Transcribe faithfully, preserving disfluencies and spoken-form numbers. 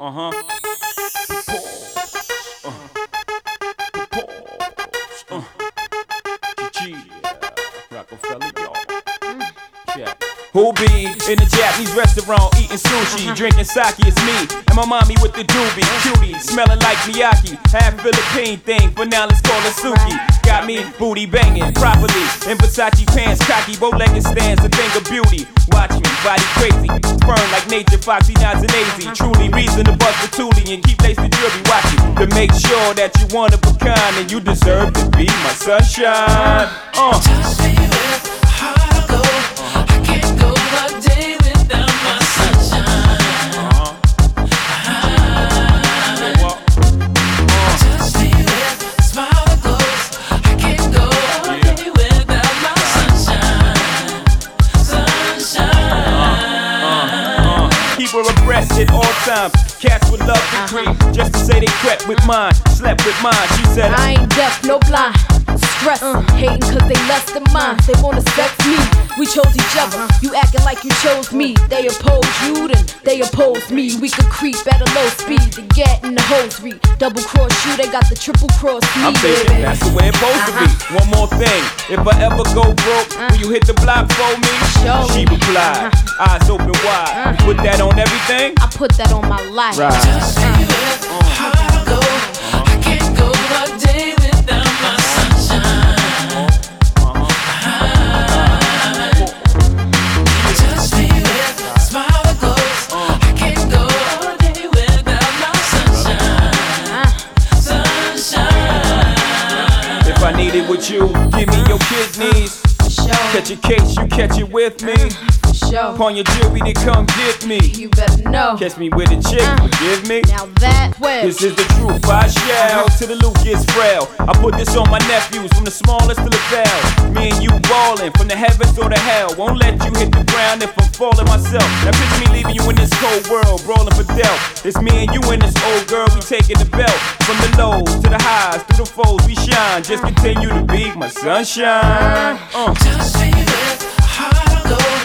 Uh-huh. Pause. Uh. Pause. Uh. Yeah. Rockefeller, y'all. Check. Who be in a Japanese restaurant eating sushi, drinking sake? It's me and my mommy with the doobie, cutie, smelling like Miyaki. Half Philippine thing, but now let's call it Suki. Got me booty banging properly in Versace pants, cocky bow-legged stands, a thing of beauty. Watch me, body crazy, firm like nature, foxy, nods and lazy. Truly reason to bust the toolie and keep lace the jewelry. Watch it to make sure that you one of a kind and you deserve to be my sunshine. Uh. Touch me with heart of gold. I can't go a day without my sunshine. Uh-huh. Uh-huh. Touch me with a smile that glows. I can't go a day without my sunshine. Sunshine. Uh, uh, uh. Keep her abreast at all times. Cats would love to creep just to say they crept with mine, slept with mine. She said I ain't deaf, no blind. Stress, uh, hating cause they less than mine. They wanna sex me, we chose each other. You acting like you chose me. They oppose you, then they oppose me. We could creep at a low speed to get in the hosiery. Double cross you, they got the triple cross me. I'm thinking that's the way it's supposed to be. One more thing, if I ever go broke, will you hit the block for me? Sure. She replied, eyes open wide. Put that on everything? I put that on my life. Right. Touch me with heart of gold. I can't go a day without my sunshine. Touch me with a smile that glows. I can't go a day without my sunshine. Sunshine. If I need it with you, give me your kidneys. Show, Catch a case, you catch it with me. show. Upon your jewelry to come get me. You better know. Catch me with a chick, forgive me. Now that well. This is the truth, I shall, till the loot gets frail. I put this on my nephews, from the smallest to the bell. Me and you ballin', from the heavens or the hell. Won't let you hit the ground if I'm falling myself. Now picture me leaving you in this cold world, brawling for death. It's me and you and this old girl, we taking the belt. From the lows to the highs, through the foes we shine. Just continue to be my sunshine. Uh. Touch me with heart of gold.